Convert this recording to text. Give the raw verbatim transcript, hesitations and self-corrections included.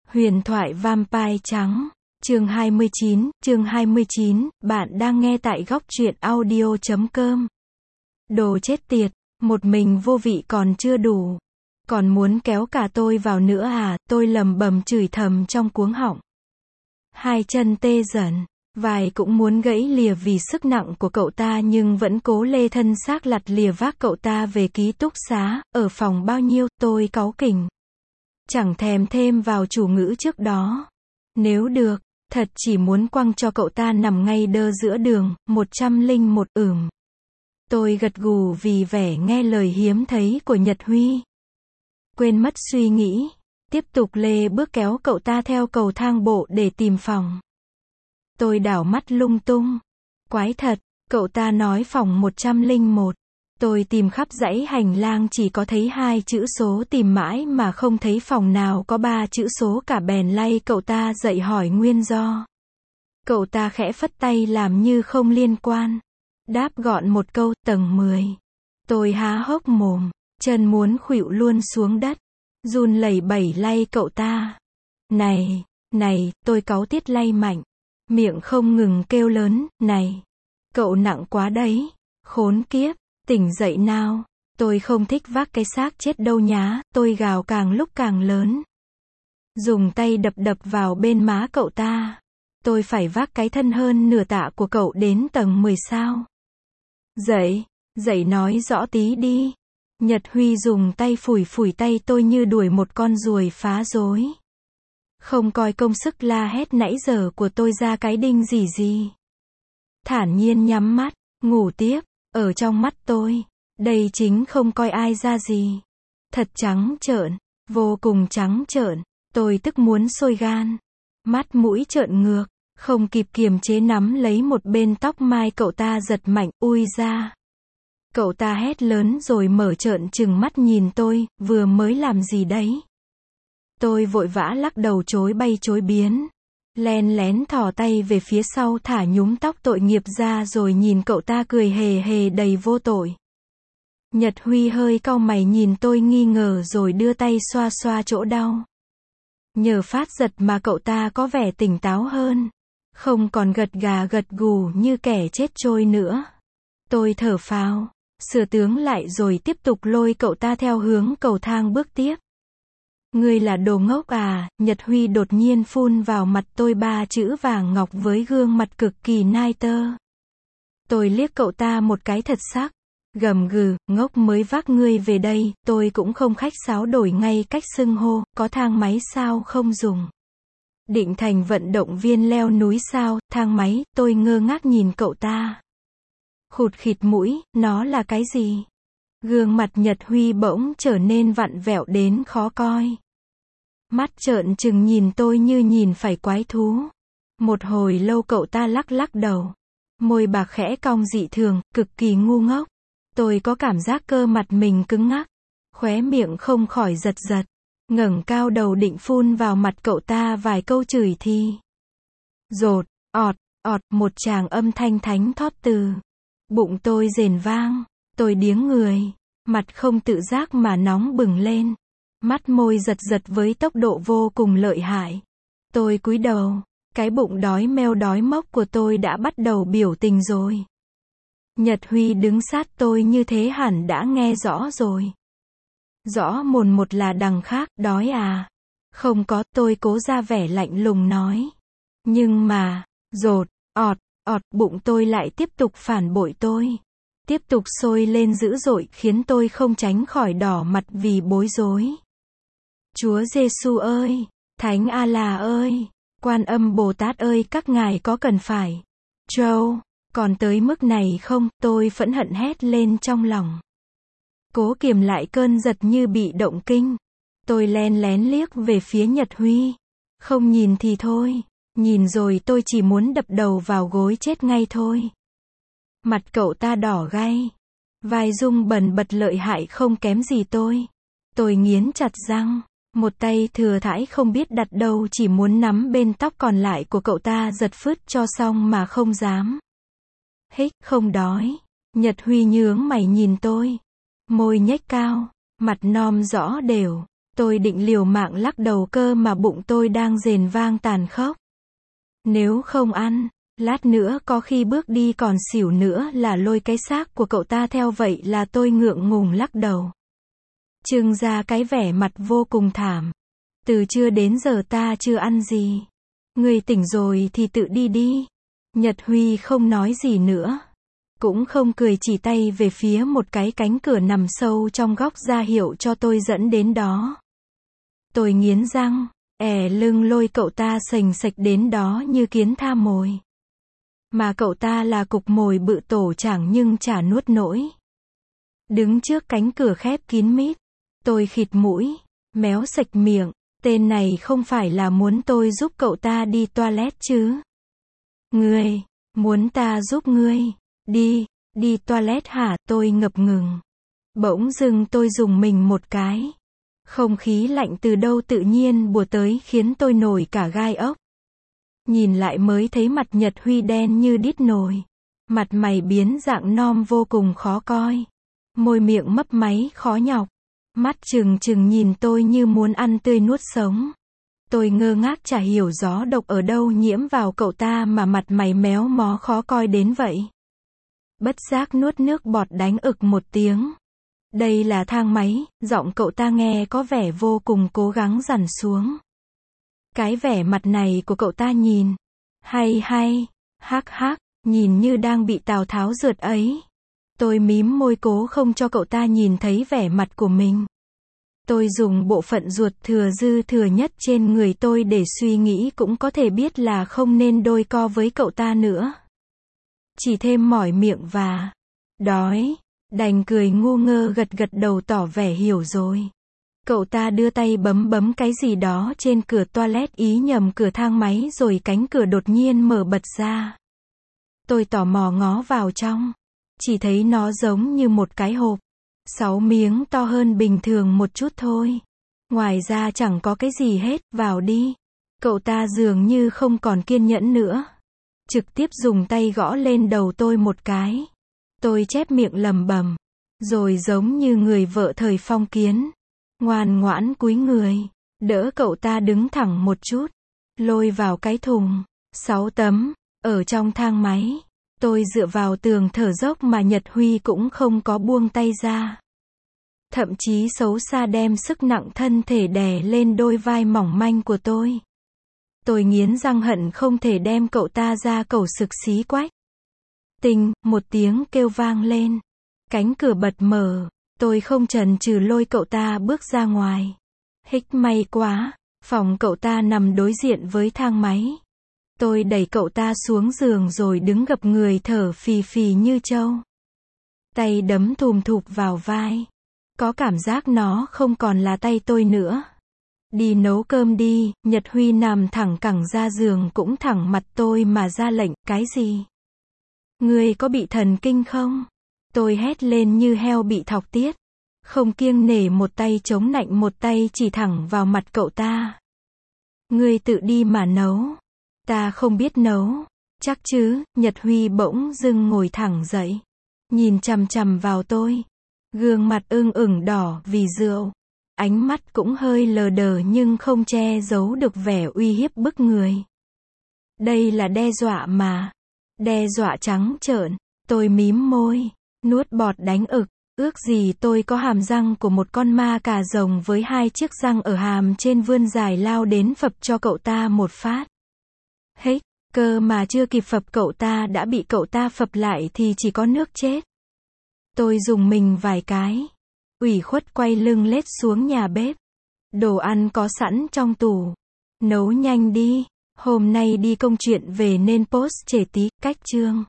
Huyền thoại Vampire trắng, chương hai mươi chín, chương hai mươi chín, bạn đang nghe tại góc truyện audio chấm com. Đồ chết tiệt, một mình vô vị còn chưa đủ. Còn muốn kéo cả tôi vào nữa à, tôi lầm bầm chửi thầm trong cuống họng. Hai chân tê dần, vai cũng muốn gãy lìa vì sức nặng của cậu ta nhưng vẫn cố lê thân xác lặt lìa vác cậu ta về ký túc xá, ở phòng bao nhiêu, tôi cáu kỉnh. Chẳng thèm thêm vào chủ ngữ trước đó. Nếu được, thật chỉ muốn quăng cho cậu ta nằm ngay đơ giữa đường, một trăm linh một ửng. Tôi gật gù vì vẻ nghe lời hiếm thấy của Nhật Huy. Quên mất suy nghĩ, tiếp tục lê bước kéo cậu ta theo cầu thang bộ để tìm phòng. Tôi đảo mắt lung tung. Quái thật, cậu ta nói phòng một trăm linh một. Tôi tìm khắp dãy hành lang chỉ có thấy hai chữ số, tìm mãi mà không thấy phòng nào có ba chữ số cả, bèn lay cậu ta dậy hỏi nguyên do. Cậu ta khẽ phất tay làm như không liên quan. Đáp gọn một câu, tầng mười. Tôi há hốc mồm, chân muốn khuỵu luôn xuống đất. Run lẩy bẩy lay cậu ta. Này, này, tôi cáu tiết lay mạnh. Miệng không ngừng kêu lớn, này. Cậu nặng quá đấy. Khốn kiếp. Tỉnh dậy nào, tôi không thích vác cái xác chết đâu nhá, tôi gào càng lúc càng lớn. Dùng tay đập đập vào bên má cậu ta. Tôi phải vác cái thân hơn nửa tạ của cậu đến tầng mười sao. Dậy, dậy nói rõ tí đi. Nhật Huy dùng tay phủi phủi tay tôi như đuổi một con ruồi phá rối. Không coi công sức la hét nãy giờ của tôi ra cái đinh gì gì. Thản nhiên nhắm mắt, ngủ tiếp. Ở trong mắt tôi, đây chính không coi ai ra gì. Thật trắng trợn, vô cùng trắng trợn. Tôi tức muốn sôi gan. Mắt mũi trợn ngược, không kịp kiềm chế nắm lấy một bên tóc mai cậu ta giật mạnh, ui ra. Cậu ta hét lớn rồi mở trợn trừng mắt nhìn tôi, vừa mới làm gì đấy? Tôi vội vã lắc đầu chối bay chối biến. Len lén thò tay về phía sau thả nhúm tóc tội nghiệp ra rồi nhìn cậu ta cười hề hề đầy vô tội. Nhật Huy hơi cau mày nhìn tôi nghi ngờ rồi đưa tay xoa xoa chỗ đau. Nhờ phát giật mà cậu ta có vẻ tỉnh táo hơn. Không còn gật gà gật gù như kẻ chết trôi nữa. Tôi thở phào, sửa tướng lại rồi tiếp tục lôi cậu ta theo hướng cầu thang bước tiếp. Ngươi là đồ ngốc à, Nhật Huy đột nhiên phun vào mặt tôi ba chữ vàng ngọc với gương mặt cực kỳ nai tơ. Tôi liếc cậu ta một cái thật sắc, gầm gừ, ngốc mới vác ngươi về đây, tôi cũng không khách sáo đổi ngay cách xưng hô, có thang máy sao không dùng. Định thành vận động viên leo núi sao, thang máy, tôi ngơ ngác nhìn cậu ta. Khụt khịt mũi, nó là cái gì? Gương mặt Nhật Huy bỗng trở nên vặn vẹo đến khó coi. Mắt trợn trừng nhìn tôi như nhìn phải quái thú. Một hồi lâu cậu ta lắc lắc đầu. Môi bạc khẽ cong dị thường, cực kỳ ngu ngốc. Tôi có cảm giác cơ mặt mình cứng ngắc. Khóe miệng không khỏi giật giật. Ngẩng cao đầu định phun vào mặt cậu ta vài câu chửi thì. Rột, ọt, ọt, một tràng âm thanh thánh thót từ. Bụng tôi rền vang. Tôi điếng người, mặt không tự giác mà nóng bừng lên. Mắt môi giật giật với tốc độ vô cùng lợi hại. Tôi cúi đầu, cái bụng đói meo đói mốc của tôi đã bắt đầu biểu tình rồi. Nhật Huy đứng sát tôi như thế hẳn đã nghe rõ rồi. Rõ mồn một là đằng khác, đói à? Không có, tôi cố ra vẻ lạnh lùng nói. Nhưng mà, rột, ọt, ọt, bụng tôi lại tiếp tục phản bội tôi. Tiếp tục sôi lên dữ dội khiến tôi không tránh khỏi đỏ mặt vì bối rối. Chúa Giêsu ơi, Thánh A-la ơi, Quan Âm Bồ Tát ơi, các ngài có cần phải Châu, còn tới mức này không? Tôi phẫn hận hét lên trong lòng. Cố kiềm lại cơn giật như bị động kinh. Tôi len lén liếc về phía Nhật Huy. Không nhìn thì thôi, nhìn rồi tôi chỉ muốn đập đầu vào gối chết ngay thôi. Mặt cậu ta đỏ gay. Vai rung bần bật lợi hại không kém gì tôi. Tôi nghiến chặt răng. Một tay thừa thãi không biết đặt đâu chỉ muốn nắm bên tóc còn lại của cậu ta giật phứt cho xong mà không dám. Hích, không đói. Nhật Huy nhướng mày nhìn tôi. Môi nhếch cao. Mặt nom rõ đều. Tôi định liều mạng lắc đầu cơ mà bụng tôi đang rền vang tàn khốc. Nếu không ăn, lát nữa có khi bước đi còn xỉu nữa là lôi cái xác của cậu ta theo, vậy là tôi ngượng ngùng lắc đầu. Trưng ra cái vẻ mặt vô cùng thảm. Từ trưa đến giờ ta chưa ăn gì. Người tỉnh rồi thì tự đi đi. Nhật Huy không nói gì nữa. Cũng không cười, chỉ tay về phía một cái cánh cửa nằm sâu trong góc ra hiệu cho tôi dẫn đến đó. Tôi nghiến răng, ẻ lưng lôi cậu ta sành sạch đến đó như kiến tha mồi. Mà cậu ta là cục mồi bự tổ chẳng nhưng chả nuốt nổi. Đứng trước cánh cửa khép kín mít, tôi khịt mũi, méo sạch miệng, tên này không phải là muốn tôi giúp cậu ta đi toilet chứ? Ngươi, muốn ta giúp ngươi, đi, đi toilet hả? Tôi ngập ngừng. Bỗng dưng tôi rùng mình một cái. Không khí lạnh từ đâu tự nhiên bùa tới khiến tôi nổi cả gai ốc. Nhìn lại mới thấy mặt Nhật Huy đen như đít nồi. Mặt mày biến dạng non vô cùng khó coi. Môi miệng mấp máy khó nhọc. Mắt trừng trừng nhìn tôi như muốn ăn tươi nuốt sống. Tôi ngơ ngác chả hiểu gió độc ở đâu nhiễm vào cậu ta mà mặt mày méo mó khó coi đến vậy. Bất giác nuốt nước bọt đánh ực một tiếng. Đây là thang máy, giọng cậu ta nghe có vẻ vô cùng cố gắng dằn xuống. Cái vẻ mặt này của cậu ta nhìn hay hay, hắc hắc, nhìn như đang bị Tào Tháo rượt ấy. Tôi mím môi cố không cho cậu ta nhìn thấy vẻ mặt của mình. Tôi dùng bộ phận ruột thừa dư thừa nhất trên người tôi để suy nghĩ cũng có thể biết là không nên đôi co với cậu ta nữa. Chỉ thêm mỏi miệng và đói, đành cười ngu ngơ gật gật đầu tỏ vẻ hiểu rồi. Cậu ta đưa tay bấm bấm cái gì đó trên cửa toilet, ý nhầm cửa thang máy, rồi cánh cửa đột nhiên mở bật ra. Tôi tò mò ngó vào trong. Chỉ thấy nó giống như một cái hộp. Sáu miếng to hơn bình thường một chút thôi. Ngoài ra chẳng có cái gì hết, vào đi. Cậu ta dường như không còn kiên nhẫn nữa. Trực tiếp dùng tay gõ lên đầu tôi một cái. Tôi chép miệng lẩm bẩm. Rồi giống như người vợ thời phong kiến. Ngoan ngoãn cúi người. Đỡ cậu ta đứng thẳng một chút. Lôi vào cái thùng. Sáu tấm. Ở trong thang máy. Tôi dựa vào tường thở dốc mà Nhật Huy cũng không có buông tay ra. Thậm chí xấu xa đem sức nặng thân thể đè lên đôi vai mỏng manh của tôi. Tôi nghiến răng hận không thể đem cậu ta ra cẩu sực xí quách. Tinh, một tiếng kêu vang lên. Cánh cửa bật mở. Tôi không chần chừ lôi cậu ta bước ra ngoài. Hích may quá, phòng cậu ta nằm đối diện với thang máy. Tôi đẩy cậu ta xuống giường rồi đứng gập người thở phì phì như trâu. Tay đấm thùm thụp vào vai. Có cảm giác nó không còn là tay tôi nữa. Đi nấu cơm đi. Nhật Huy nằm thẳng cẳng ra giường cũng thẳng mặt tôi mà ra lệnh. Cái gì? Ngươi có bị thần kinh không? Tôi hét lên như heo bị thọc tiết. Không kiêng nể, một tay chống nạnh một tay chỉ thẳng vào mặt cậu ta. Ngươi tự đi mà nấu. Ta không biết nấu. Chắc chứ? Nhật Huy bỗng dưng ngồi thẳng dậy. Nhìn chằm chằm vào tôi. Gương mặt ưng ửng đỏ vì rượu. Ánh mắt cũng hơi lờ đờ nhưng không che giấu được vẻ uy hiếp bức người. Đây là đe dọa mà. Đe dọa trắng trợn. Tôi mím môi. Nuốt bọt đánh ực. Ước gì tôi có hàm răng của một con ma cà rồng với hai chiếc răng ở hàm trên vươn dài lao đến phập cho cậu ta một phát. Hếch, cơ mà chưa kịp phập cậu ta đã bị cậu ta phập lại thì chỉ có nước chết. Tôi dùng mình vài cái. Ủy khuất quay lưng lết xuống nhà bếp. Đồ ăn có sẵn trong tủ. Nấu nhanh đi. Hôm nay đi công chuyện về nên post trễ tí, cách chương.